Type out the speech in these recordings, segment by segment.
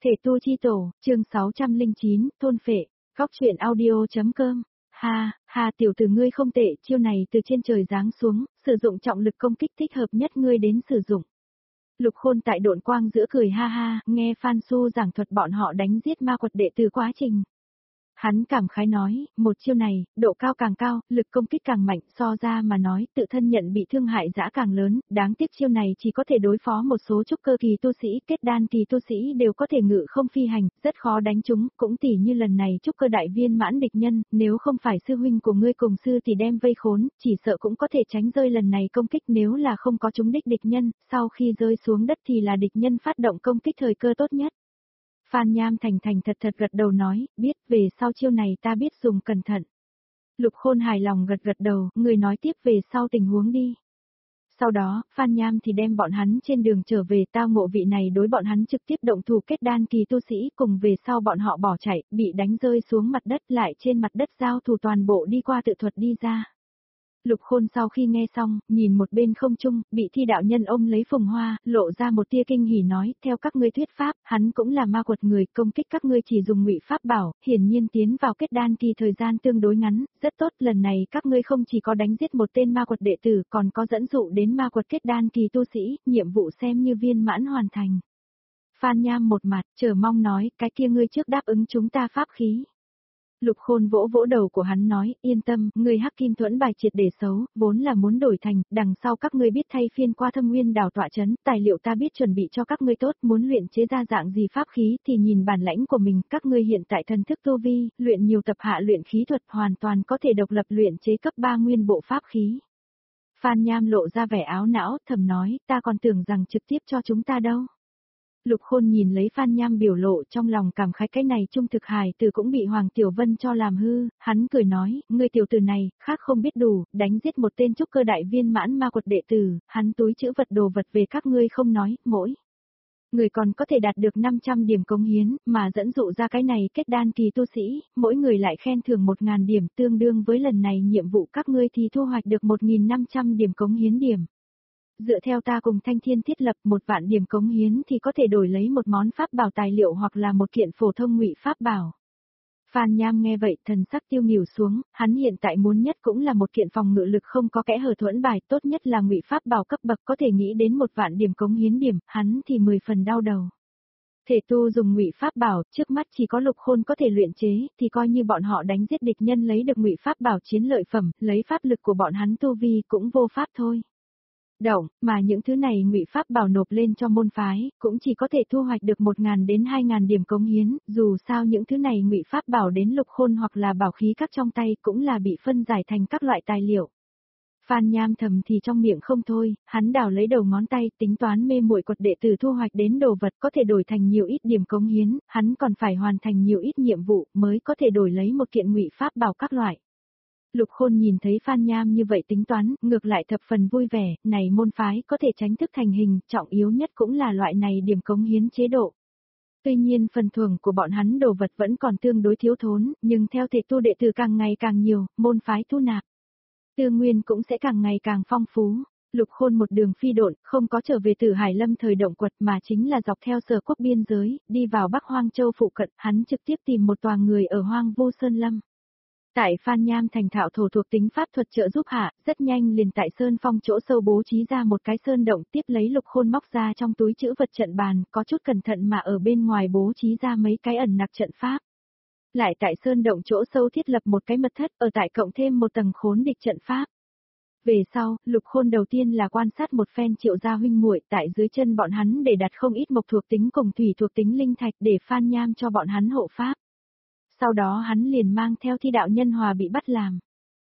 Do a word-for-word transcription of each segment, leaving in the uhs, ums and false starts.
Thể tu chi tổ, chương sáu trăm lẻ chín, thôn phệ, góc truyện audio.com. Ha, ha tiểu tử ngươi không tệ, chiêu này từ trên trời giáng xuống, sử dụng trọng lực công kích thích hợp nhất ngươi đến sử dụng. Lục Khôn tại độn quang giữa cười ha ha, nghe Phan Su giảng thuật bọn họ đánh giết ma quật đệ tử quá trình. Hắn cảm khái nói, một chiêu này, độ cao càng cao, lực công kích càng mạnh, so ra mà nói, tự thân nhận bị thương hại dã càng lớn, đáng tiếc chiêu này chỉ có thể đối phó một số trúc cơ kỳ tu sĩ, kết đan kỳ tu sĩ đều có thể ngự không phi hành, rất khó đánh chúng, cũng tỉ như lần này trúc cơ đại viên mãn địch nhân, nếu không phải sư huynh của ngươi cùng sư thì đem vây khốn, chỉ sợ cũng có thể tránh rơi lần này công kích nếu là không có trúng đích địch nhân, sau khi rơi xuống đất thì là địch nhân phát động công kích thời cơ tốt nhất. Phan Nham thành thành thật thật gật đầu nói, biết, về sau chiêu này ta biết dùng cẩn thận. Lục Khôn hài lòng gật gật đầu, người nói tiếp về sau tình huống đi. Sau đó, Phan Nham thì đem bọn hắn trên đường trở về, tao ngộ vị này đối bọn hắn trực tiếp động thủ kết đan kỳ tu sĩ, cùng về sau bọn họ bỏ chạy, bị đánh rơi xuống mặt đất, lại trên mặt đất giao thủ toàn bộ đi qua tự thuật đi ra. Lục Khôn sau khi nghe xong, nhìn một bên không trung, bị thi đạo nhân ôm lấy phùng hoa, lộ ra một tia kinh hỉ nói, theo các ngươi thuyết pháp, hắn cũng là ma quật người, công kích các ngươi chỉ dùng ngụy pháp bảo, hiển nhiên tiến vào kết đan kỳ thời gian tương đối ngắn, rất tốt, lần này các ngươi không chỉ có đánh giết một tên ma quật đệ tử, còn có dẫn dụ đến ma quật kết đan kỳ tu sĩ, nhiệm vụ xem như viên mãn hoàn thành. Phan Nham một mặt, chờ mong nói, cái kia ngươi trước đáp ứng chúng ta pháp khí. Lục Khôn vỗ vỗ đầu của hắn nói, yên tâm, ngươi hắc kim thuẫn bài triệt để xấu, vốn là muốn đổi thành, đằng sau các ngươi biết thay phiên qua thâm nguyên đảo tọa chấn, tài liệu ta biết chuẩn bị cho các ngươi tốt, muốn luyện chế ra dạng gì pháp khí thì nhìn bản lãnh của mình, các ngươi hiện tại thần thức tu vi, luyện nhiều tập hạ luyện khí thuật hoàn toàn có thể độc lập luyện chế cấp ba nguyên bộ pháp khí. Phan Nham lộ ra vẻ áo não, thầm nói, ta còn tưởng rằng trực tiếp cho chúng ta đâu. Lục Khôn nhìn lấy Phan Nham biểu lộ trong lòng cảm khái cái này trung thực hài từ cũng bị Hoàng Tiểu Vân cho làm hư, hắn cười nói, ngươi tiểu tử này, khác không biết đủ, đánh giết một tên trúc cơ đại viên mãn ma quật đệ tử, hắn túi chữ vật đồ vật về các ngươi không nói, mỗi người còn có thể đạt được năm trăm điểm cống hiến, mà dẫn dụ ra cái này kết đan kỳ tu sĩ, mỗi người lại khen thưởng một nghìn điểm, tương đương với lần này nhiệm vụ các ngươi thì thu hoạch được một nghìn năm trăm điểm cống hiến điểm. Dựa theo ta cùng Thanh Thiên thiết lập một vạn điểm cống hiến thì có thể đổi lấy một món pháp bảo tài liệu hoặc là một kiện phổ thông ngụy pháp bảo. Phan Nham nghe vậy thần sắc tiêu nghỉu xuống, hắn hiện tại muốn nhất cũng là một kiện phòng ngự lực không có kẽ hở thuẫn bài, tốt nhất là ngụy pháp bảo cấp bậc có thể nghĩ đến một vạn điểm cống hiến điểm, hắn thì mười phần đau đầu. Thể tu dùng ngụy pháp bảo, trước mắt chỉ có Lục Khôn có thể luyện chế, thì coi như bọn họ đánh giết địch nhân lấy được ngụy pháp bảo chiến lợi phẩm, lấy pháp lực của bọn hắn tu vi cũng vô pháp thôi. Động, mà những thứ này ngụy pháp bảo nộp lên cho môn phái, cũng chỉ có thể thu hoạch được một nghìn đến hai nghìn điểm cống hiến, dù sao những thứ này ngụy pháp bảo đến Lục Khôn hoặc là bảo khí các trong tay cũng là bị phân giải thành các loại tài liệu. Phan Nham thầm thì trong miệng không thôi, hắn đào lấy đầu ngón tay, tính toán mê muội quật đệ tử thu hoạch đến đồ vật có thể đổi thành nhiều ít điểm cống hiến, hắn còn phải hoàn thành nhiều ít nhiệm vụ mới có thể đổi lấy một kiện ngụy pháp bảo các loại. Lục Khôn nhìn thấy Phan Nham như vậy tính toán, ngược lại thập phần vui vẻ, này môn phái có thể tránh thức thành hình, trọng yếu nhất cũng là loại này điểm cống hiến chế độ. Tuy nhiên phần thưởng của bọn hắn đồ vật vẫn còn tương đối thiếu thốn, nhưng theo thể tu đệ tử càng ngày càng nhiều, môn phái thu nạp tư nguyên cũng sẽ càng ngày càng phong phú. Lục Khôn một đường phi độn, không có trở về Tử Hải Lâm thời động quật mà chính là dọc theo Sở Quốc biên giới, đi vào Bắc Hoang Châu phụ cận, hắn trực tiếp tìm một tòa người ở Hoang Vu Sơn Lâm. Tại Phan Nham thành thạo thổ thuộc tính pháp thuật trợ giúp hạ, rất nhanh liền tại Sơn Phong chỗ sâu bố trí ra một cái sơn động, tiếp lấy Lục Khôn móc ra trong túi trữ vật trận bàn, có chút cẩn thận mà ở bên ngoài bố trí ra mấy cái ẩn nặc trận pháp. Lại tại sơn động chỗ sâu thiết lập một cái mật thất, ở tại cộng thêm một tầng khốn địch trận pháp. Về sau, Lục Khôn đầu tiên là quan sát một phen Triệu gia huynh muội, tại dưới chân bọn hắn để đặt không ít mộc thuộc tính cùng thủy thuộc tính linh thạch để Phan Nham cho bọn hắn hộ pháp. Sau đó hắn liền mang theo thi đạo nhân hòa bị bắt làm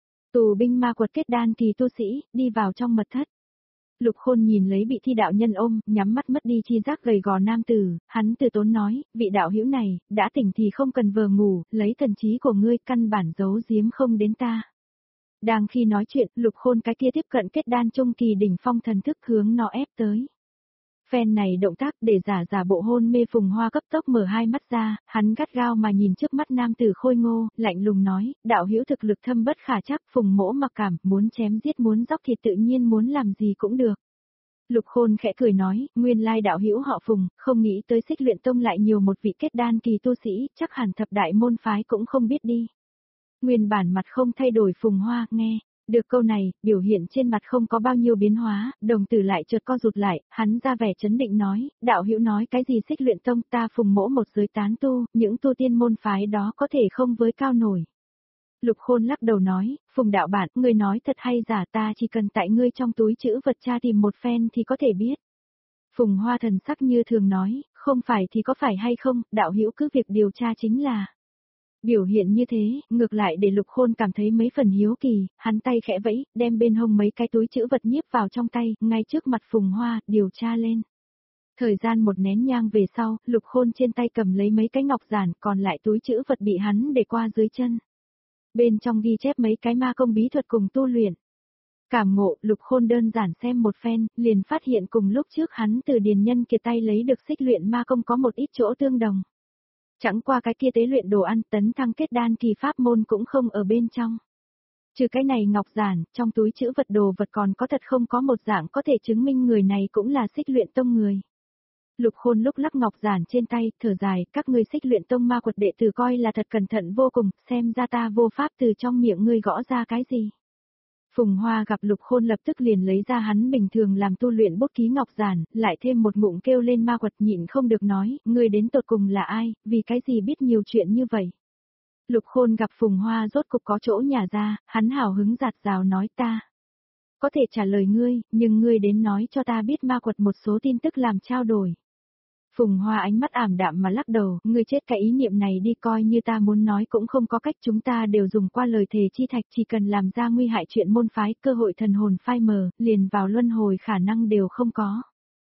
tù binh ma quật kết đan kỳ tu sĩ, đi vào trong mật thất. Lục Khôn nhìn lấy bị thi đạo nhân ôm, nhắm mắt mất đi chi giác gầy gò nam tử, hắn từ tốn nói, vị đạo hữu này, đã tỉnh thì không cần vờ ngủ, lấy thần trí của ngươi căn bản giấu giếm không đến ta. Đang khi nói chuyện, Lục Khôn cái kia tiếp cận kết đan trung kỳ đỉnh phong thần thức hướng nó ép tới. Phen này động tác để giả giả bộ hôn mê Phùng Hoa cấp tốc mở hai mắt ra, hắn gắt gao mà nhìn trước mắt nam tử khôi ngô, lạnh lùng nói, đạo hữu thực lực thâm bất khả chắc, Phùng mỗ mặc cảm, muốn chém giết muốn dóc thịt tự nhiên muốn làm gì cũng được. Lục Khôn khẽ cười nói, nguyên lai đạo hữu họ Phùng, không nghĩ tới Xích Luyện Tông lại nhiều một vị kết đan kỳ tu sĩ, chắc hẳn thập đại môn phái cũng không biết đi. Nguyên bản mặt không thay đổi Phùng Hoa, nghe được câu này, biểu hiện trên mặt không có bao nhiêu biến hóa, đồng tử lại chợt co rụt lại, hắn ra vẻ chấn định nói, đạo hữu nói cái gì Xích Luyện Tông, ta Phùng mỗ một giới tán tu, những tu tiên môn phái đó có thể không với cao nổi. Lục Khôn lắc đầu nói, Phùng đạo bản, ngươi nói thật hay giả, ta chỉ cần tại ngươi trong túi chữ vật tra tìm một phen thì có thể biết. Phùng Hoa thần sắc như thường nói, không phải thì có phải hay không, đạo hữu cứ việc điều tra chính là. Biểu hiện như thế, ngược lại để Lục Khôn cảm thấy mấy phần hiếu kỳ, hắn tay khẽ vẫy, đem bên hông mấy cái túi chữ vật nhiếp vào trong tay, ngay trước mặt Phùng Hoa, điều tra lên. Thời gian một nén nhang về sau, Lục Khôn trên tay cầm lấy mấy cái ngọc giản, còn lại túi chữ vật bị hắn để qua dưới chân. Bên trong ghi chép mấy cái ma công bí thuật cùng tu luyện. Cảm ngộ, Lục Khôn đơn giản xem một phen, liền phát hiện cùng lúc trước hắn từ điền nhân kiệt tay lấy được xích luyện ma công có một ít chỗ tương đồng. Chẳng qua cái kia tế luyện đồ ăn tấn thăng kết đan kỳ pháp môn cũng không ở bên trong. Trừ cái này ngọc giản, trong túi chữ vật đồ vật còn có thật không có một dạng có thể chứng minh người này cũng là xích luyện tông người. Lục Khôn lúc lắc ngọc giản trên tay, thở dài, các ngươi xích luyện tông ma quật đệ tử coi là thật cẩn thận vô cùng, xem ra ta vô pháp từ trong miệng ngươi gõ ra cái gì. Phùng Hoa gặp Lục Khôn lập tức liền lấy ra hắn bình thường làm tu luyện bút ký ngọc giản, lại thêm một ngụm kêu lên ma quật nhịn không được nói, ngươi đến tột cùng là ai, vì cái gì biết nhiều chuyện như vậy. Lục Khôn gặp Phùng Hoa rốt cục có chỗ nhả ra, hắn hào hứng giạt rào nói ta. Có thể trả lời ngươi, nhưng ngươi đến nói cho ta biết ma quật một số tin tức làm trao đổi. Phùng Hoa ánh mắt ảm đạm mà lắc đầu, ngươi chết cái ý niệm này đi, coi như ta muốn nói cũng không có cách, chúng ta đều dùng qua lời thề chi thạch, chỉ cần làm ra nguy hại chuyện môn phái, cơ hội thần hồn phai mờ, liền vào luân hồi khả năng đều không có.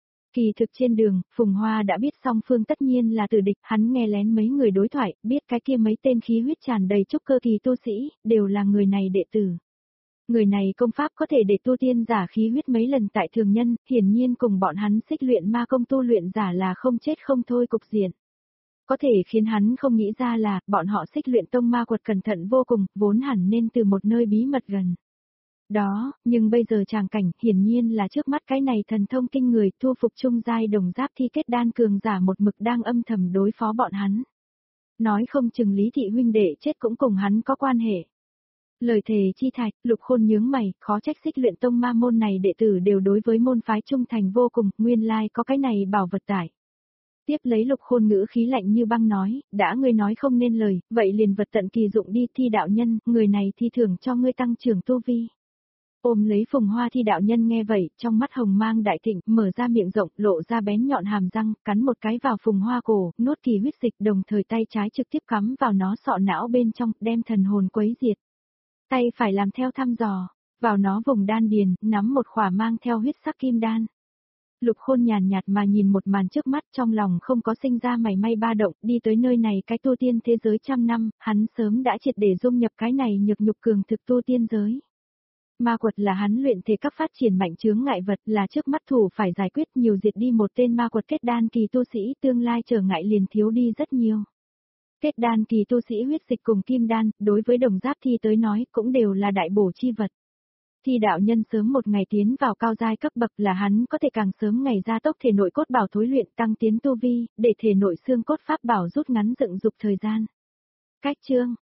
Kỳ thực trên đường, Phùng Hoa đã biết song phương tất nhiên là tử địch, hắn nghe lén mấy người đối thoại, biết cái kia mấy tên khí huyết tràn đầy trúc cơ kỳ tu sĩ, đều là người này đệ tử. Người này công pháp có thể để tu tiên giả khí huyết mấy lần tại thường nhân, hiển nhiên cùng bọn hắn xích luyện ma công tu luyện giả là không chết không thôi cục diện. Có thể khiến hắn không nghĩ ra là, bọn họ xích luyện tông ma quật cẩn thận vô cùng, vốn hẳn nên từ một nơi bí mật gần. Đó, nhưng bây giờ tràng cảnh, hiển nhiên là trước mắt cái này thần thông kinh người, thu phục trung giai đồng giáp thi kết đan cường giả một mực đang âm thầm đối phó bọn hắn. Nói không chừng Lý Thị huynh đệ chết cũng cùng hắn có quan hệ. Lời thề chi thạch, Lục Khôn nhướng mày, khó trách xích luyện tông ma môn này đệ tử đều đối với môn phái trung thành vô cùng, nguyên lai có cái này bảo vật tải. Tiếp lấy Lục Khôn ngữ khí lạnh như băng nói, đã ngươi nói không nên lời, vậy liền vật tận kỳ dụng đi, Thi đạo nhân, người này thi thưởng cho ngươi tăng trưởng tu vi. Ôm lấy Phùng Hoa Thi đạo nhân nghe vậy, trong mắt hồng mang đại thịnh, mở ra miệng rộng, lộ ra bén nhọn hàm răng, cắn một cái vào Phùng Hoa cổ, nuốt kỳ huyết dịch, đồng thời tay trái trực tiếp cắm vào nó sọ não bên trong, đem thần hồn quấy diệt. Tay phải làm theo thăm dò, vào nó vùng đan điền, nắm một khỏa mang theo huyết sắc kim đan. Lục Khôn nhàn nhạt mà nhìn một màn trước mắt, trong lòng không có sinh ra mảy may ba động, đi tới nơi này cái tu tiên thế giới trăm năm, hắn sớm đã triệt để dung nhập cái này nhược nhục cường thực tu tiên giới. Ma quật là hắn luyện thể cấp phát triển mạnh chướng ngại vật, là trước mắt thủ phải giải quyết, nhiều diệt đi một tên ma quật kết đan kỳ tu sĩ, tương lai trở ngại liền thiếu đi rất nhiều. Kết đan kỳ tu sĩ huyết dịch cùng kim đan, đối với đồng giáp thi tới nói cũng đều là đại bổ chi vật. Thi đạo nhân sớm một ngày tiến vào cao giai cấp bậc là hắn có thể càng sớm ngày gia tốc thể nội cốt bảo thối luyện tăng tiến tu vi, để thể nội xương cốt pháp bảo rút ngắn dựng dục thời gian. Cách chương